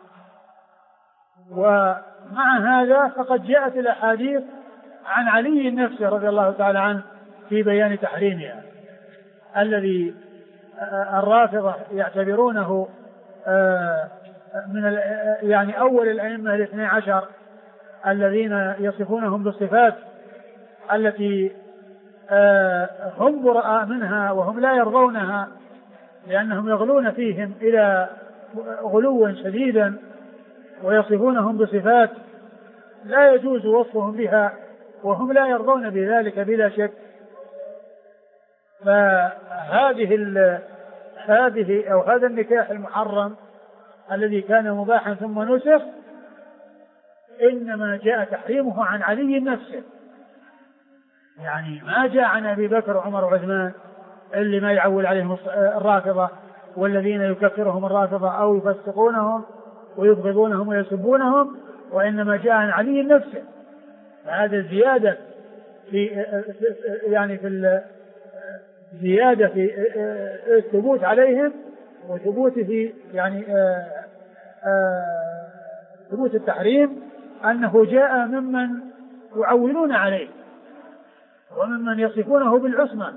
ومع هذا فقد جاءت الأحاديث عن علي نفسه رضي الله تعالى عنه في بيان تحريمها، الذي الرافضة يعتبرونه يعني أول الأئمة الاثني عشر الذين يصفونهم بالصفات التي هم براء منها وهم لا يرضونها لأنهم يغلون فيهم إلى غلوا شديدا ويصفونهم بصفات لا يجوز وصفهم بها وهم لا يرضون بذلك بلا شك. هذا النكاح المحرم الذي كان مباحا ثم نسخ إنما جاء تحريمه عن علي نفسه، يعني ما جاء عن أبي بكر وعمر وعثمان اللي ما يعول عليهم الرافضة والذين يكفرهم الرافضة أو يفسقونهم ويبغضونهم ويسبونهم، وإنما جاء عن علي نفسه. هذا زيادة في زيادة في الثبوت عليهم وثبوت في ثبوت التحريم أنه جاء ممن يعولون عليه وممن يصفونه بالعصمة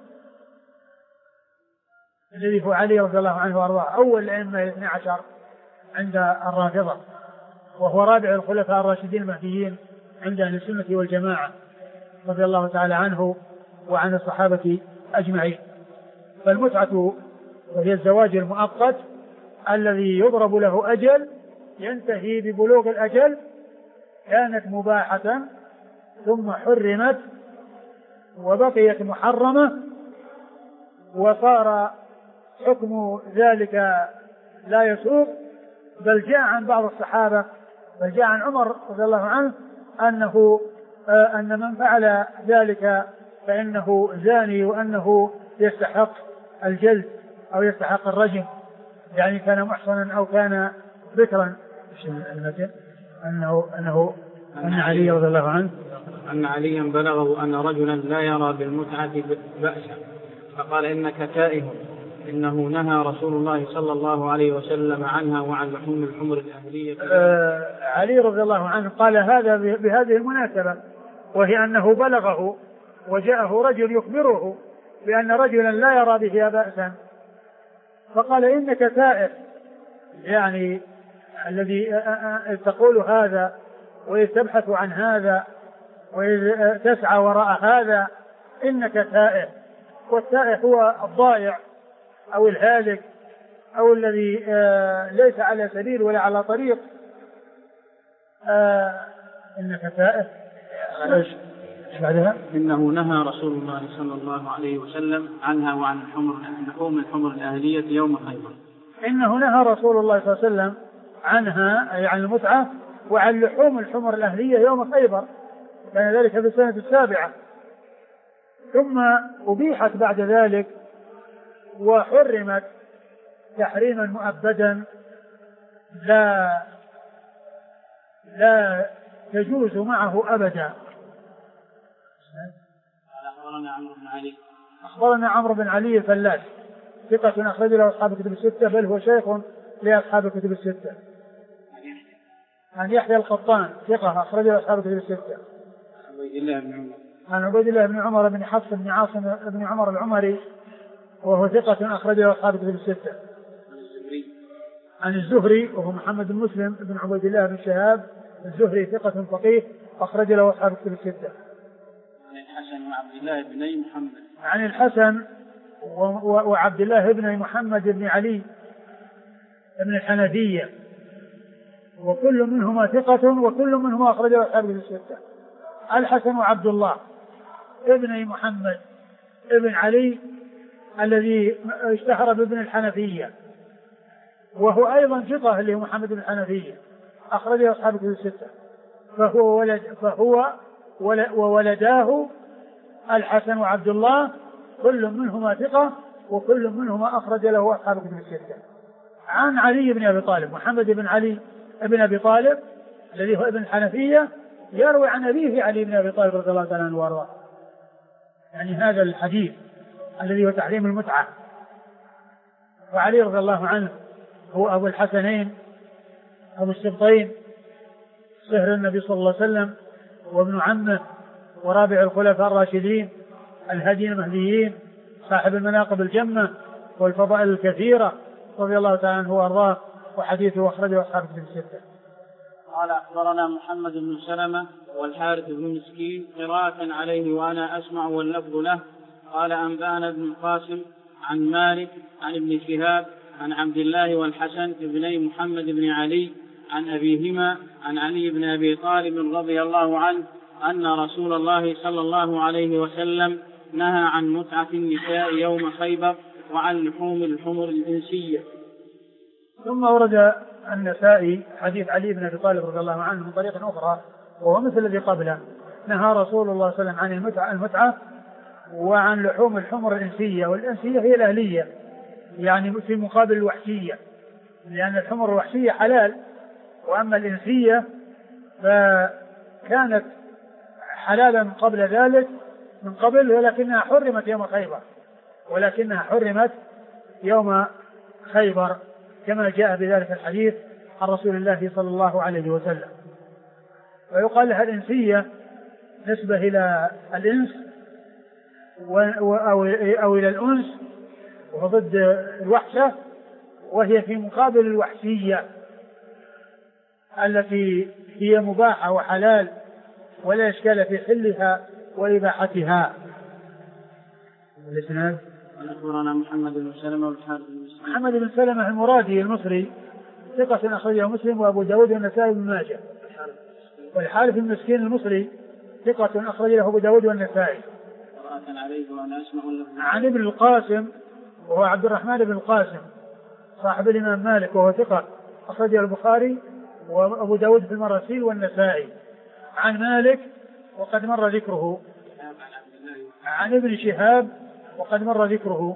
الذي هو علي رضي الله عنه وارضاه أول الأئمة الاثني عشر عند الرافضة، وهو رابع الخلفاء الراشدين المهديين عند أهل السنة والجماعة رضي الله تعالى عنه وعن الصحابة أجمعين. فالمتعة وهي الزواج المؤقت الذي يضرب له أجل ينتهي ببلوغ الأجل كانت مباحة ثم حرمت وبقيت محرمة، وصار حكم ذلك لا يسوق، بل جاء عن بعض الصحابة بل جاء عن عمر رضي الله عنه أن من فعل ذلك فإنه زاني وأنه يستحق الجلد أو يستحق الرجم، يعني كان محصنا أو كان ذكرا. أن علي رضي الله عنه أن عليا بلغه أن رجلا لا يرى بالمتعة بأسا فقال إنك تائه، إنه نهى رسول الله صلى الله عليه وسلم عنها وعن لحوم الحمر الأهلية. علي رضي الله عنه قال هذا بهذه المناسبة، وهي أنه بلغه وجاءه رجل يخبره بأن رجلا لا يرى بها بأسا، فقال إنك تائه، يعني الذي تقول هذا وتبحث عن هذا وتسعى وراء هذا إنك تائه. والتائه هو الضائع أو الهالك أو الذي ليس على سبيل ولا على طريق. إنك تائه. ايش بعدها؟ إنه نهى رسول الله صلى الله عليه وسلم عنها وعن لحوم الحمر الأهلية يوم خيبر. إنه نهى رسول الله صلى الله عليه وسلم عنها أي عن المتعة وعن لحوم الحمر الأهلية يوم خيبر، كان ذلك في السنة 7، ثم أبيحت بعد ذلك وحرمت تحريما مؤبدا لا تجوز معه أبدا. أخبرنا عمرو بن علي الفلاس ثقة أخرج له أصحاب الكتب الستة، بل هو شيخ لأصحاب الكتب الستة. عن يحيى القطان ثقة أخرج له أصحاب الكتب الستة. عن عبيد الله بن عمر بن حفص بن عاصم بن عمر العمري وهو ثقة أخرج له أصحاب الكتب الستة. عن الزهري وهو محمد بن مسلم بن عبيد الله بن شهاب الزهري ثقة فقيه أخرج له أصحاب الكتب الستة. عن الحسن وعبد الله بن محمد. عن الحسن وعبد الله بن محمد بن علي بن الحنفية، وكل منهما ثقة وكل منهما أخرج له أصحاب الكتب الستة. الحسن وعبد الله ابن محمد ابن علي الذي اشتهر بابن الحنفية، وهو أيضا ثقة اللي هو محمد بن الحنفية أخرجه أصحاب الكتب الستة. فهو وولداه الحسن وعبد الله كل منهما ثقة وكل منهما أخرج له أصحاب الكتب الستة. عن علي بن أبي طالب محمد بن علي ابن أبي طالب الذي هو ابن الحنفية يروي عن أبيه علي بن أبي طالب رضي الله تعالى عنه وارضاه، يعني هذا الحديث الذي هو تحريم المتعة. وعلي رضي الله عنه هو أبو الحسنين أبو السبطين صهر النبي صلى الله عليه وسلم وابن عمه ورابع الخلفاء الراشدين الهاديين المهديين صاحب المناقب الجمة والفضائل الكثيرة رضي الله تعالى عنه وارضاه وحديثه أخرجه أصحاب الكتب الستة. قال أخبرنا محمد بن سلمة والحارث بن مسكين قراءة عليه وأنا أسمع واللفظ له. قال أنبأنا ابن القاسم عن مالك عن ابن شهاب عن عبد الله والحسن بني محمد بن علي عن أبيهما عن علي بن أبي طالب رضي الله عنه أن رسول الله صلى الله عليه وسلم نهى عن متعة النساء يوم خيبر وعن لحوم الحمر الإنسية. ثم ورد النسائي حديث علي بن أبي طالب رضي الله عنه من طريق أخرى وهو مثل الذي قبله. نهى رسول الله صلى الله عليه وسلم عن المتعة وعن لحوم الحمر الإنسية، والإنسية هي الأهلية يعني في مقابل الوحشية، لأن الحمر الوحشية حلال، وأما الإنسية فكانت حلالا قبل ذلك من قبل، ولكنها حرمت يوم خيبر كما جاء بذلك الحديث عن رسول الله صلى الله عليه وسلم. ويقال لها الإنسية نسبة إلى الإنس أو إلى الأنس، وضد الوحشة، وهي في مقابل الوحشية التي هي مباحة وحلال ولا إشكال في حلها وإباحتها. الإسناد أخبرنا محمد بن سلمة والحارث بن مسكين. محمد بن سلمة المرادي المصري ثقة أخرجه مسلم وأبو داود والنسائي بن ماجه. والحارث بن مسكين المصري ثقة أخرج له أبو داود والنسائي. عن ابن القاسم وهو عبد الرحمن بن القاسم صاحب الإمام مالك وهو ثقة أخرجه البخاري وأبو داود في المراسيل والنسائي. عن مالك وقد مر ذكره. عن ابن شهاب وقد مر ذكره.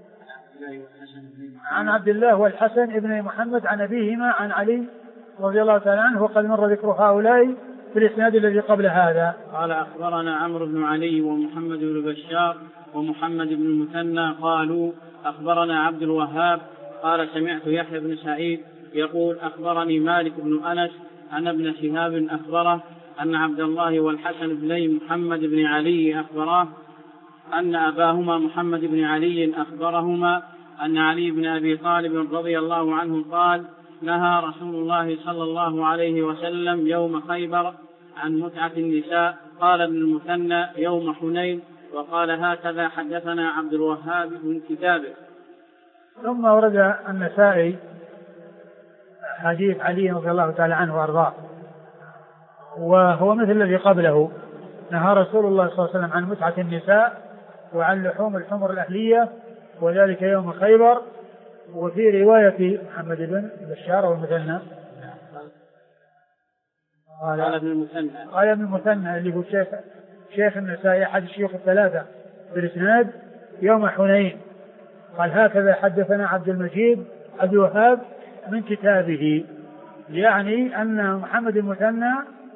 عن عبد الله والحسن ابن محمد عن أبيهما عن علي رضي الله تعالى عنه وقد مر ذكر هؤلاء في الإسناد الذي قبل هذا. قال أخبرنا عمرو بن علي ومحمد بن بشار ومحمد بن المثنى قالوا أخبرنا عبد الوهاب قال سمعت يحيى بن سعيد يقول أخبرني مالك بن أنس أن ابن شهاب أخبره أن عبد الله والحسن بني محمد بن علي أخبراه أن أباهما محمد بن علي أخبرهما أن علي بن أبي طالب رضي الله عنه قال نهى رسول الله صلى الله عليه وسلم يوم خيبر عن متعة النساء. قال ابن المثنى يوم حنين، وقال هكذا حدثنا عبد الوهاب من كتابه. ثم ورد النسائي حديث علي رضي الله تعالى عنه وأرضاه وهو مثل الذي قبله. نهى رسول الله صلى الله عليه وسلم عن متعة النساء وعن لحوم الحمر الأهلية وذلك يوم خيبر. وفي رواية محمد بن بشار والمثنى قال ابن المثنى اللي هو شيخ النسائي أحد الشيوخ الثلاثة بالإسناد يوم حنين. قال هكذا حدثنا عبد المجيد عبد الوهاب من كتابه، يعني أن محمد المثنى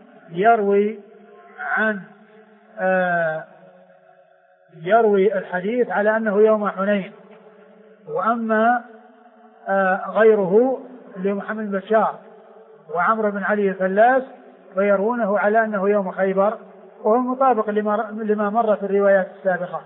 يروي الحديث على أنه يوم حنين، وأما غيره لمحمد بن بشار وعمرو بن علي الفلاس فيرونه على أنه يوم خيبر، وهو مطابق لما مر في الروايات السابقة.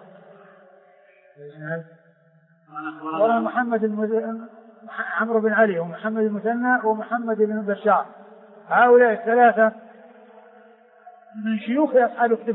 عمرو بن علي ومحمد المثنى ومحمد بن بشار هؤلاء الثلاثة من شيوخ أصحاب الكتب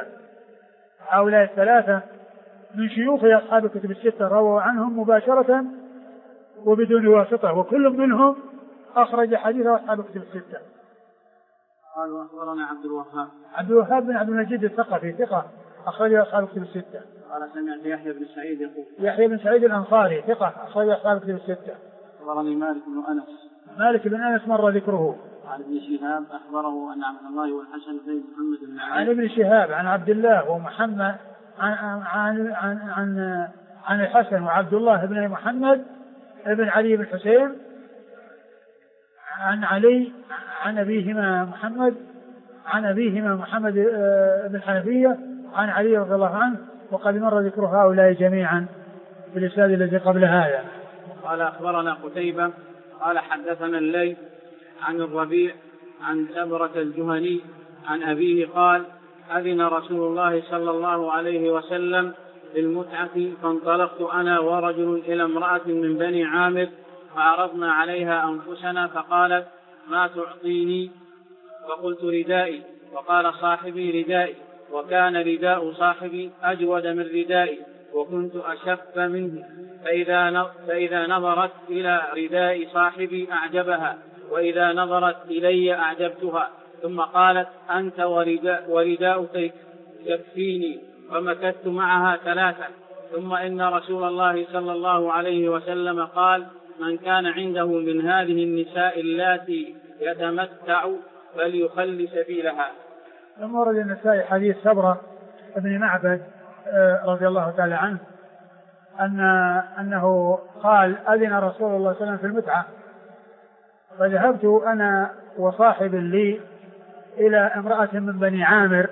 الستة رووا عنهم مباشرة وبدون واسطة، وكل منهم أخرج حديثه أصحاب الكتب الستة. قالوا أخبرنا عبد الوهاب بن عبد المجيد الثقفي ثقة أخرج أصحاب الكتب الستة. قال سمعت يحيى بن سعيد يقول يحيى بن سعيد الأنصاري ثقة أخرج أصحاب الكتب الستة. أخبرني مالك بن أنس مر ذكره. عن ابن شهاب أخبره أن عبد الله والحسن بن محمد بن علي. عن ابن شهاب عن عبد الله ومحمد عن الحسن وعبد الله بن محمد بن علي بن حسين عن علي عن أبيهما محمد بن حنفية عن علي رضي الله عنه، وقد مر ذكر هؤلاء جميعا في الإسناد الذي قبل هذا. قال أخبرنا قتيبة قال حدثنا الليث عن الربيع عن سبرة الجهني عن أبيه قال أذن رسول الله صلى الله عليه وسلم بالمتعة، فانطلقت أنا ورجل إلى امرأة من بني عامر فعرضنا عليها أنفسنا فقالت: ما تعطيني؟ فقلت: ردائي. وقال صاحبي: ردائي. وكان رداء صاحبي أجود من ردائي وكنت أشف منه، فإذا نظرت إلى رداء صاحبي أعجبها وإذا نظرت إلي أعجبتها. ثم قالت: أنت ورداؤك يكفيني. فمكثت معها 3. ثم إن رسول الله صلى الله عليه وسلم قال: من كان عنده من هذه النساء اللاتي يتمتع فليخل سبيلها. ثم ورد النسائي حديث سبرة بن معبد رضي الله تعالى عنه أنه قال: أذن رسول الله صلى الله عليه وسلم في المتعة، فذهبت أنا وصاحب لي إلى امرأة من بني عامر،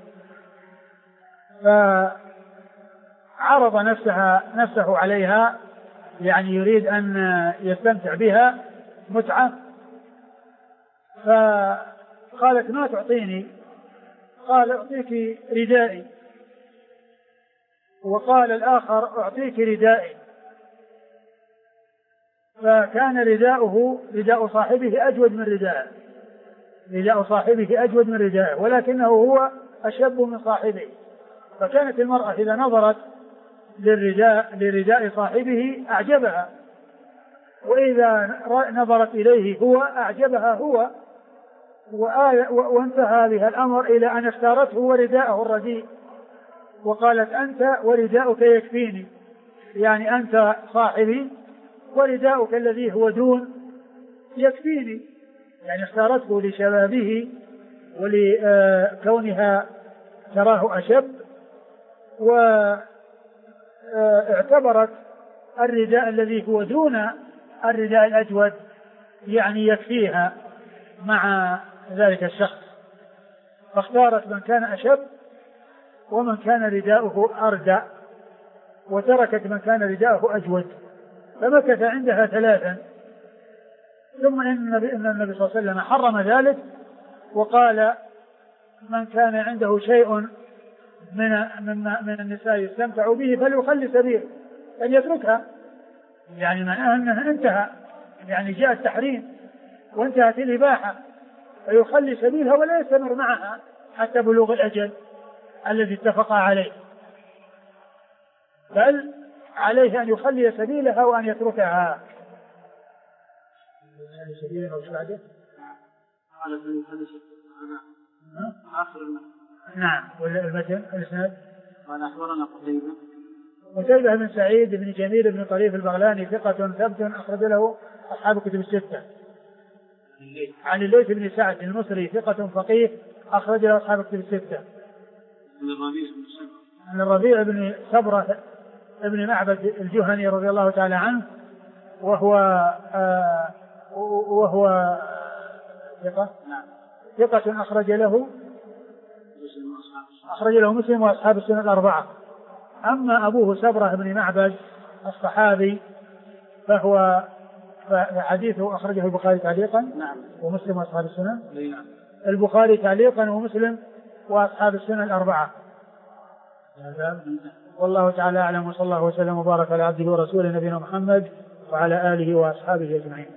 فعرض نفسه عليها، يعني يريد أن يستمتع بها متعة، فقالت: ما تعطيني؟ قال: أعطيك ردائي. وقال الآخر: أعطيك ردائي. فكان رداء صاحبه أجود من ردائه، رداء صاحبه أجود من ردائه، ولكنه هو أشب من صاحبه. فكانت المرأة إذا نظرت لرداء صاحبه أعجبها، وإذا نظرت إليه هو أعجبها هو، وانتهى بها الأمر إلى أن اختارته ورداءه الرديء، وقالت: أنت ورداؤك يكفيني، يعني أنت صاحبي ورداؤك الذي هو دون يكفيني، يعني اختارته لشبابه ولكونها تراه أشب، واعتبرت الرداء الذي هو دون الرداء الأجود يعني يكفيها مع ذلك الشخص، فاختارت من كان أشب ومن كان رداؤه أردى، وتركت من كان رداؤه أجود. فمكث عندها 3. ثم إن النبي صلى الله عليه وسلم حرم ذلك، وقال: من كان عنده شيء من النساء يستمتع به فليخلي سبيله، أن يتركها، يعني معناها أنها انتهى، يعني جاء التحريم وانتهت الإباحة، فيخلي سبيلها ولا يستمر معها حتى بلوغ الأجل الذي اتفق عليه، بل عليه أن يخلي سبيلها وأن يتركها. نعم. والمتن الإسناد قال: أخبرنا قتيبة بن سعيد بن جميل بن طريف البغلاني ثقة ثبت أخرج له أصحاب كتب الستة. عن الليث بن سعد المصري ثقة فقيه أخرج له أصحاب كتب الستة. عن الربيع بن سبرة ابن معبد الجهني رضي الله تعالى عنه وهو ثقة أخرج له مسلم وأصحاب السنن الأربعة. أما أبوه سبرة بن معبد الصحابي فهو حديثه أخرجه البخاري تعليقا ومسلم وأصحاب السنن، البخاري تعليقا ومسلم وأصحاب السنن الأربعة. والله تعالى أعلم، وصلى الله وسلم وبارك على عبده ورسوله نبينا محمد وعلى آله وأصحابه أجمعين.